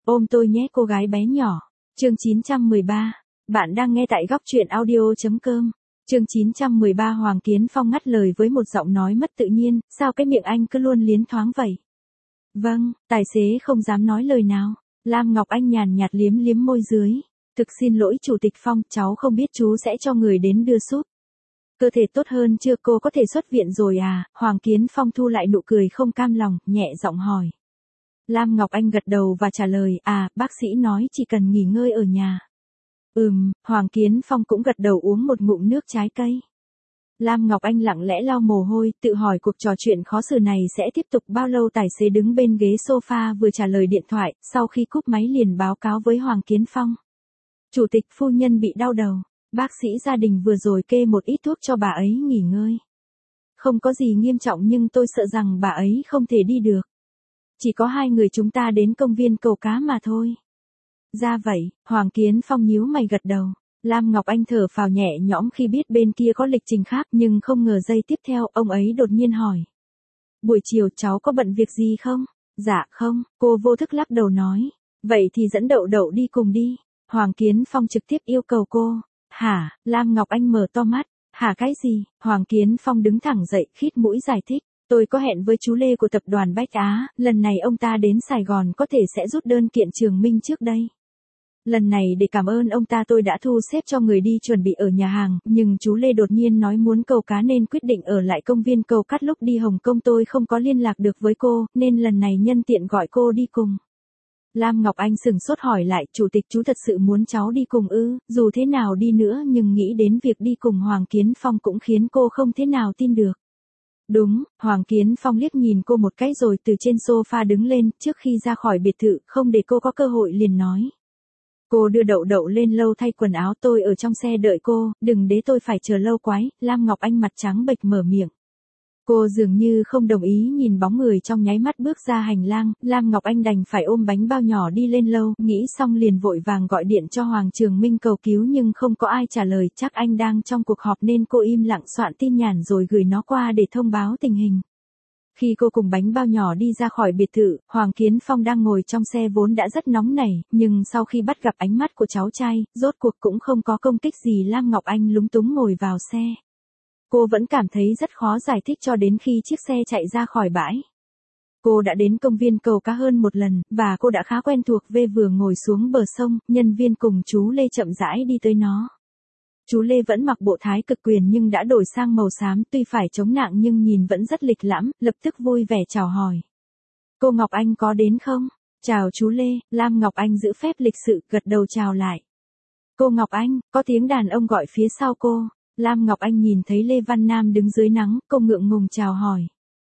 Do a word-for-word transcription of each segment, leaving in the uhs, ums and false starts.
Ôm tôi nhé cô gái bé nhỏ. Chương chín trăm mười ba. Bạn đang nghe tại góc truyện audio.com. Chương chín trăm mười ba. Hoàng Kiến Phong ngắt lời với một giọng nói mất tự nhiên, sao cái miệng anh cứ luôn liến thoáng vậy? Vâng, tài xế không dám nói lời nào. Lam Ngọc Anh nhàn nhạt liếm liếm môi dưới. Thực xin lỗi Chủ tịch Phong, cháu không biết chú sẽ cho người đến đưa súp. Cơ thể tốt hơn chưa, cô có thể xuất viện rồi à? Hoàng Kiến Phong thu lại nụ cười không cam lòng, nhẹ giọng hỏi. Lam Ngọc Anh gật đầu và trả lời, à, bác sĩ nói chỉ cần nghỉ ngơi ở nhà. Ừm, Hoàng Kiến Phong cũng gật đầu uống một ngụm nước trái cây. Lam Ngọc Anh lặng lẽ lau mồ hôi, tự hỏi cuộc trò chuyện khó xử này sẽ tiếp tục bao lâu. Tài xế đứng bên ghế sofa vừa trả lời điện thoại, sau khi cúp máy liền báo cáo với Hoàng Kiến Phong. Chủ tịch phu nhân bị đau đầu, bác sĩ gia đình vừa rồi kê một ít thuốc cho bà ấy nghỉ ngơi. Không có gì nghiêm trọng nhưng tôi sợ rằng bà ấy không thể đi được. Chỉ có hai người chúng ta đến công viên cầu cá mà thôi. Ra vậy, Hoàng Kiến Phong nhíu mày gật đầu. Lam Ngọc Anh thở phào nhẹ nhõm khi biết bên kia có lịch trình khác, nhưng không ngờ giây tiếp theo ông ấy đột nhiên hỏi. Buổi chiều cháu có bận việc gì không? Dạ không, cô vô thức lắc đầu nói. Vậy thì dẫn Đậu Đậu đi cùng đi. Hoàng Kiến Phong trực tiếp yêu cầu cô. Hả? Lam Ngọc Anh mở to mắt. Hả cái gì? Hoàng Kiến Phong đứng thẳng dậy, khít mũi giải thích. Tôi có hẹn với chú Lê của tập đoàn Bách Á, lần này ông ta đến Sài Gòn có thể sẽ rút đơn kiện Trường Minh trước đây. Lần này để cảm ơn ông ta tôi đã thu xếp cho người đi chuẩn bị ở nhà hàng, nhưng chú Lê đột nhiên nói muốn câu cá nên quyết định ở lại công viên cầu cát. Lúc đi Hồng Kông tôi không có liên lạc được với cô, nên lần này nhân tiện gọi cô đi cùng. Lam Ngọc Anh sửng sốt hỏi lại, chủ tịch chú thật sự muốn cháu đi cùng ư? Dù thế nào đi nữa nhưng nghĩ đến việc đi cùng Hoàng Kiến Phong cũng khiến cô không thế nào tin được. Đúng, Hoàng Kiến Phong liếc nhìn cô một cái rồi từ trên sofa đứng lên, trước khi ra khỏi biệt thự, không để cô có cơ hội liền nói. Cô đưa Đậu Đậu lên lâu thay quần áo, tôi ở trong xe đợi cô, đừng để tôi phải chờ lâu quái. Lam Ngọc Anh mặt trắng bệch mở miệng. Cô dường như không đồng ý, nhìn bóng người trong nháy mắt bước ra hành lang. Lam Ngọc Anh đành phải ôm bánh bao nhỏ đi lên lâu, nghĩ xong liền vội vàng gọi điện cho Hoàng Trường Minh cầu cứu nhưng không có ai trả lời, chắc anh đang trong cuộc họp nên cô im lặng soạn tin nhắn rồi gửi nó qua để thông báo tình hình. Khi cô cùng bánh bao nhỏ đi ra khỏi biệt thự, Hoàng Kiến Phong đang ngồi trong xe vốn đã rất nóng nảy, nhưng sau khi bắt gặp ánh mắt của cháu trai, rốt cuộc cũng không có công kích gì. Lam Ngọc Anh lúng túng ngồi vào xe. Cô vẫn cảm thấy rất khó giải thích cho đến khi chiếc xe chạy ra khỏi bãi. Cô đã đến công viên cầu cá hơn một lần, và cô đã khá quen thuộc. Về vừa ngồi xuống bờ sông, nhân viên cùng chú Lê chậm rãi đi tới nó. Chú Lê vẫn mặc bộ thái cực quyền nhưng đã đổi sang màu xám, tuy phải chống nặng nhưng nhìn vẫn rất lịch lãm, lập tức vui vẻ chào hỏi. Cô Ngọc Anh có đến không? Chào chú Lê. Lam Ngọc Anh giữ phép lịch sự, gật đầu chào lại. Cô Ngọc Anh, có tiếng đàn ông gọi phía sau cô. Lam Ngọc Anh nhìn thấy Lê Văn Nam đứng dưới nắng, cô ngượng ngùng chào hỏi.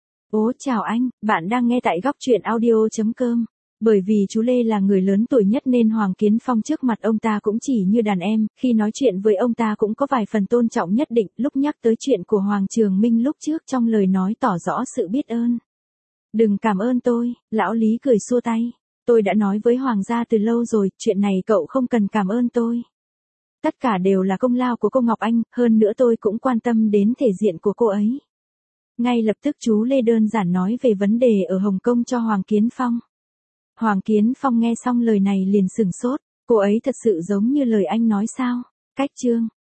Ố chào anh, bạn đang nghe tại góc truyện audio.com. Bởi vì chú Lê là người lớn tuổi nhất nên Hoàng Kiến Phong trước mặt ông ta cũng chỉ như đàn em, khi nói chuyện với ông ta cũng có vài phần tôn trọng nhất định. Lúc nhắc tới chuyện của Hoàng Trường Minh lúc trước, trong lời nói tỏ rõ sự biết ơn. Đừng cảm ơn tôi, lão Lý cười xua tay. Tôi đã nói với Hoàng gia từ lâu rồi, chuyện này cậu không cần cảm ơn tôi. Tất cả đều là công lao của cô Ngọc Anh, hơn nữa tôi cũng quan tâm đến thể diện của cô ấy. Ngay lập tức chú Lê đơn giản nói về vấn đề ở Hồng Kông cho Hoàng Kiến Phong. Hoàng Kiến Phong nghe xong lời này liền sửng sốt, cô ấy thật sự giống như lời anh nói sao? Cách chương